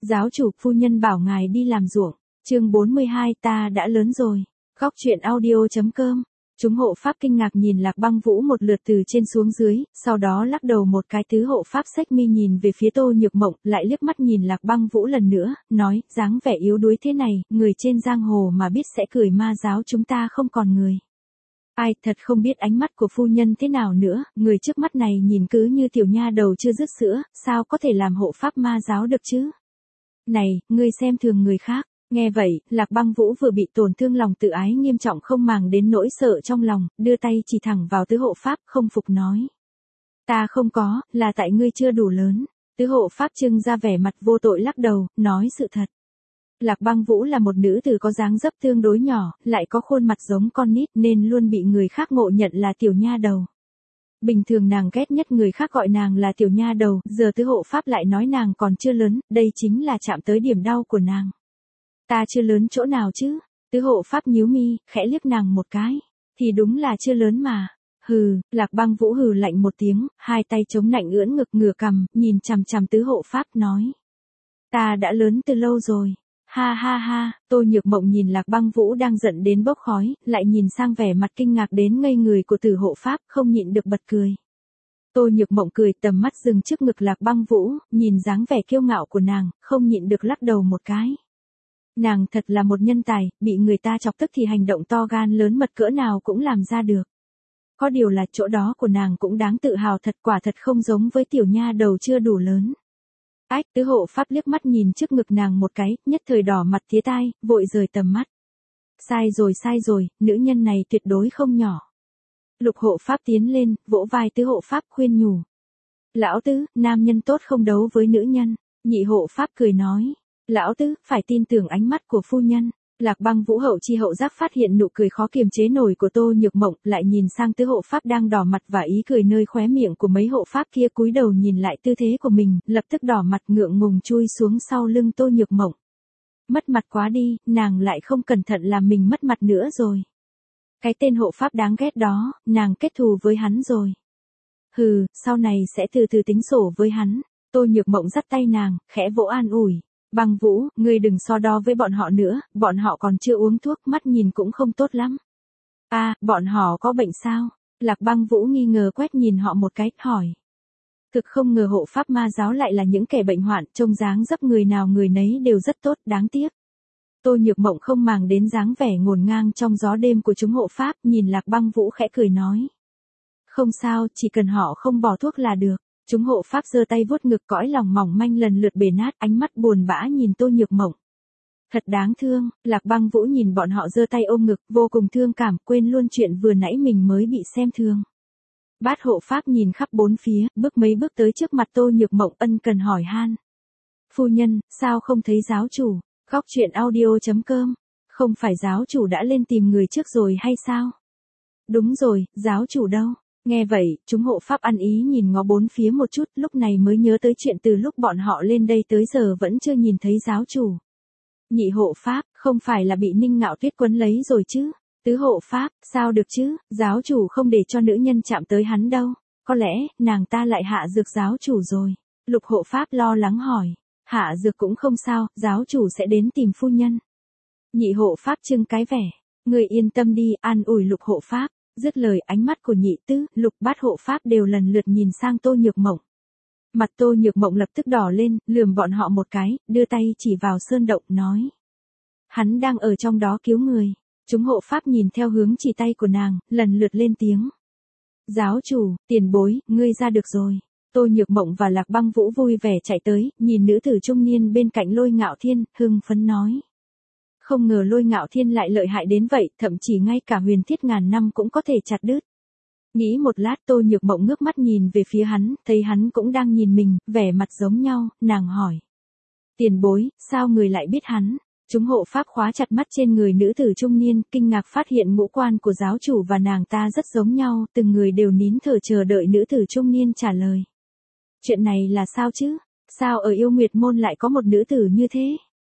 Giáo chủ, phu nhân bảo ngài đi làm ruộng. Chương 42, ta đã lớn rồi. Góc truyện audio.com. Chúng hộ pháp kinh ngạc nhìn Lạc Băng Vũ một lượt từ trên xuống dưới, sau đó lắc đầu một cái. Tứ hộ pháp xách mi nhìn về phía Tô Nhược Mộng, lại liếc mắt nhìn Lạc Băng Vũ lần nữa, nói, dáng vẻ yếu đuối thế này, người trên giang hồ mà biết sẽ cười ma giáo chúng ta không còn người. Ai, thật không biết ánh mắt của phu nhân thế nào nữa, người trước mắt này nhìn cứ như tiểu nha đầu chưa dứt sữa, sao có thể làm hộ pháp ma giáo được chứ? Này, ngươi xem thường người khác. Nghe vậy, Lạc Băng Vũ vừa bị tổn thương lòng tự ái nghiêm trọng không màng đến nỗi sợ trong lòng, đưa tay chỉ thẳng vào tứ hộ pháp, không phục nói. Ta không có, là tại ngươi chưa đủ lớn. Tứ hộ pháp trưng ra vẻ mặt vô tội lắc đầu, nói sự thật. Lạc Băng Vũ là một nữ tử có dáng dấp tương đối nhỏ, lại có khuôn mặt giống con nít nên luôn bị người khác ngộ nhận là tiểu nha đầu. Bình thường nàng ghét nhất người khác gọi nàng là tiểu nha đầu, giờ tứ hộ pháp lại nói nàng còn chưa lớn, đây chính là chạm tới điểm đau của nàng. Ta chưa lớn chỗ nào chứ? Tứ hộ pháp nhíu mi, khẽ liếc nàng một cái. Thì đúng là chưa lớn mà. Hừ, Lạc Băng Vũ hừ lạnh một tiếng, hai tay chống nạnh ưỡn ngực ngửa cằm, nhìn chằm chằm tứ hộ pháp nói. Ta đã lớn từ lâu rồi. Ha ha ha, Tô Nhược Mộng nhìn Lạc Băng Vũ đang giận đến bốc khói, lại nhìn sang vẻ mặt kinh ngạc đến ngây người của tử hộ pháp, không nhịn được bật cười. Tô Nhược Mộng cười, tầm mắt dừng trước ngực Lạc Băng Vũ, nhìn dáng vẻ kiêu ngạo của nàng, không nhịn được lắc đầu một cái. Nàng thật là một nhân tài, bị người ta chọc tức thì hành động to gan lớn mật cỡ nào cũng làm ra được. Có điều là chỗ đó của nàng cũng đáng tự hào thật, quả thật không giống với tiểu nha đầu chưa đủ lớn. Ách, tứ hộ pháp liếc mắt nhìn trước ngực nàng một cái, nhất thời đỏ mặt tía tai, vội rời tầm mắt. Sai rồi, nữ nhân này tuyệt đối không nhỏ. Lục hộ pháp tiến lên, vỗ vai tứ hộ pháp khuyên nhủ. Lão tứ, nam nhân tốt không đấu với nữ nhân. Nhị hộ pháp cười nói. Lão tứ, phải tin tưởng ánh mắt của phu nhân. Lạc Băng Vũ hậu chi hậu giác phát hiện nụ cười khó kiềm chế nổi của Tô Nhược Mộng, lại nhìn sang tứ hộ pháp đang đỏ mặt và ý cười nơi khóe miệng của mấy hộ pháp kia, cúi đầu nhìn lại tư thế của mình, lập tức đỏ mặt ngượng ngùng chui xuống sau lưng Tô Nhược Mộng. Mất mặt quá đi, nàng lại không cẩn thận làm mình mất mặt nữa rồi. Cái tên hộ pháp đáng ghét đó, nàng kết thù với hắn rồi. Hừ, sau này sẽ từ từ tính sổ với hắn. Tô Nhược Mộng dắt tay nàng, khẽ vỗ an ủi. Băng Vũ, ngươi đừng so đo với bọn họ nữa, bọn họ còn chưa uống thuốc, mắt nhìn cũng không tốt lắm. Bọn họ có bệnh sao? Lạc Băng Vũ nghi ngờ quét nhìn họ một cái, hỏi. Thực không ngờ hộ pháp ma giáo lại là những kẻ bệnh hoạn, trông dáng dấp người nào người nấy đều rất tốt, đáng tiếc. Tô Nhược Mộng không màng đến dáng vẻ ngổn ngang trong gió đêm của chúng hộ pháp, nhìn Lạc Băng Vũ khẽ cười nói. Không sao, chỉ cần họ không bỏ thuốc là được. Chúng hộ pháp giơ tay vuốt ngực, cõi lòng mỏng manh lần lượt bể nát, ánh mắt buồn bã nhìn Tô Nhược Mộng. Thật đáng thương, Lạc Băng Vũ nhìn bọn họ giơ tay ôm ngực, vô cùng thương cảm, quên luôn chuyện vừa nãy mình mới bị xem thường. Bát hộ pháp nhìn khắp bốn phía, bước mấy bước tới trước mặt Tô Nhược Mộng, ân cần hỏi han. Phu nhân, sao không thấy giáo chủ? Góc truyện audio.com. Không phải giáo chủ đã lên tìm người trước rồi hay sao? Đúng rồi, giáo chủ đâu? Nghe vậy, chúng hộ pháp ăn ý nhìn ngó bốn phía một chút, lúc này mới nhớ tới chuyện từ lúc bọn họ lên đây tới giờ vẫn chưa nhìn thấy giáo chủ. Nhị hộ pháp, không phải là bị Ninh Ngạo Tuyết quấn lấy rồi chứ? Tứ hộ pháp, sao được chứ, giáo chủ không để cho nữ nhân chạm tới hắn đâu. Có lẽ, nàng ta lại hạ dược giáo chủ rồi. Lục hộ pháp lo lắng hỏi. Hạ dược cũng không sao, giáo chủ sẽ đến tìm phu nhân. Nhị hộ pháp trưng cái vẻ. Người yên tâm đi, an ủi lục hộ pháp. Dứt lời, ánh mắt của nhị tứ, lục bát hộ pháp đều lần lượt nhìn sang Tô Nhược Mộng. Mặt Tô Nhược Mộng lập tức đỏ lên, lườm bọn họ một cái, đưa tay chỉ vào sơn động, nói. Hắn đang ở trong đó cứu người. Chúng hộ pháp nhìn theo hướng chỉ tay của nàng, lần lượt lên tiếng. Giáo chủ, tiền bối, ngươi ra được rồi. Tô Nhược Mộng và Lạc Băng Vũ vui vẻ chạy tới, nhìn nữ tử trung niên bên cạnh Lôi Ngạo Thiên, hưng phấn nói. Không ngờ Lôi Ngạo Thiên lại lợi hại đến vậy, thậm chí ngay cả huyền thiết ngàn năm cũng có thể chặt đứt. Nghĩ một lát, Tô Nhược Mộng ngước mắt nhìn về phía hắn, thấy hắn cũng đang nhìn mình, vẻ mặt giống nhau, nàng hỏi. Tiền bối, sao người lại biết hắn? Chúng hộ pháp khóa chặt mắt trên người nữ tử trung niên, kinh ngạc phát hiện ngũ quan của giáo chủ và nàng ta rất giống nhau, từng người đều nín thở chờ đợi nữ tử trung niên trả lời. Chuyện này là sao chứ? Sao ở Yêu Nguyệt Môn lại có một nữ tử như thế?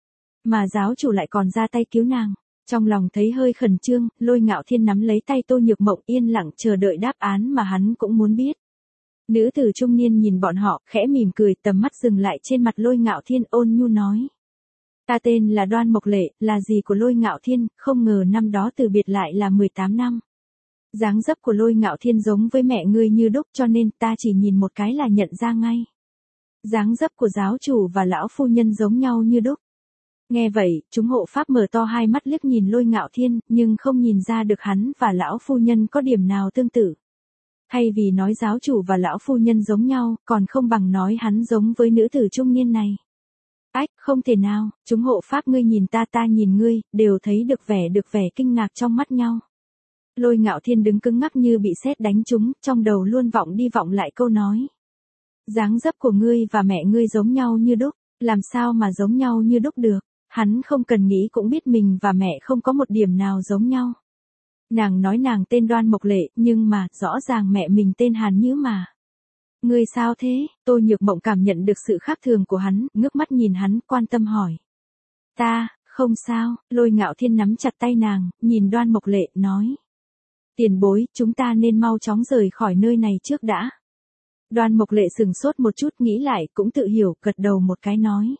Mà giáo chủ lại còn ra tay cứu nàng. Trong lòng thấy hơi khẩn trương, Lôi Ngạo Thiên nắm lấy tay Tô Nhược Mộng, yên lặng chờ đợi đáp án mà hắn cũng muốn biết. Nữ tử trung niên nhìn bọn họ, khẽ mỉm cười, tầm mắt dừng lại trên mặt Lôi Ngạo Thiên, ôn nhu nói. Ta tên là Đoan Mộc Lệ, là dì của Lôi Ngạo Thiên, không ngờ năm đó từ biệt lại là 18 năm. Dáng dấp của Lôi Ngạo Thiên giống với mẹ ngươi như đúc, cho nên ta chỉ nhìn một cái là nhận ra ngay. Dáng dấp của giáo chủ và lão phu nhân giống nhau như đúc. Nghe vậy, chúng hộ pháp mở to hai mắt liếc nhìn Lôi Ngạo Thiên, nhưng không nhìn ra được hắn và lão phu nhân có điểm nào tương tự. Thay vì nói giáo chủ và lão phu nhân giống nhau, còn không bằng nói hắn giống với nữ tử trung niên này. Ách, không thể nào, chúng hộ pháp ngươi nhìn ta nhìn ngươi, đều thấy được vẻ kinh ngạc trong mắt nhau. Lôi Ngạo Thiên đứng cứng ngắc như bị sét đánh trúng, trong đầu luôn vọng đi vọng lại câu nói. Dáng dấp của ngươi và mẹ ngươi giống nhau như đúc, làm sao mà giống nhau như đúc được, hắn không cần nghĩ cũng biết mình và mẹ không có một điểm nào giống nhau. Nàng nói nàng tên Đoan Mộc Lệ, nhưng mà, rõ ràng mẹ mình tên Hàn Nhữ mà. Ngươi sao thế? Tô Nhược Mộng cảm nhận được sự khác thường của hắn, ngước mắt nhìn hắn, quan tâm hỏi. Ta, không sao, Lôi Ngạo Thiên nắm chặt tay nàng, nhìn Đoan Mộc Lệ, nói. Tiền bối, chúng ta nên mau chóng rời khỏi nơi này trước đã. Đoan Mộc Lệ sừng sốt một chút, nghĩ lại, cũng tự hiểu, gật đầu một cái nói.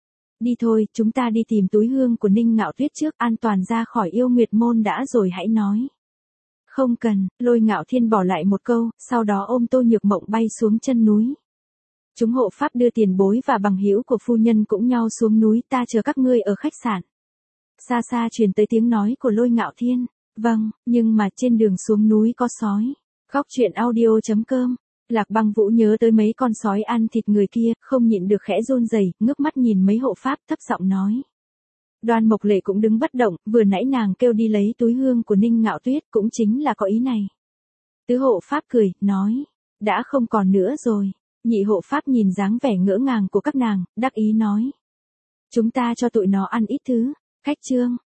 Đi thôi, chúng ta đi tìm túi hương của Ninh Ngạo Tuyết trước, an toàn ra khỏi Yêu Nguyệt Môn đã rồi hãy nói. Không cần, Lôi Ngạo Thiên bỏ lại một câu, sau đó ôm Tô Nhược Mộng bay xuống chân núi. Chúng hộ pháp đưa tiền bối và bằng hữu của phu nhân cũng nhau xuống núi, ta chờ các ngươi ở khách sạn. Xa xa truyền tới tiếng nói của Lôi Ngạo Thiên. Vâng, nhưng mà trên đường xuống núi có sói. Góc truyện audio.com. Lạc Băng Vũ nhớ tới mấy con sói ăn thịt người kia, không nhịn được khẽ run rẩy, ngước mắt nhìn mấy hộ pháp, thấp giọng nói. Đoan Mộc Lệ cũng đứng bất động, vừa nãy nàng kêu đi lấy túi hương của Ninh Ngạo Tuyết cũng chính là có ý này. Tứ hộ pháp cười, nói, đã không còn nữa rồi. Nhị hộ pháp nhìn dáng vẻ ngỡ ngàng của các nàng, đắc ý nói. Chúng ta cho tụi nó ăn ít thứ. Khách trương,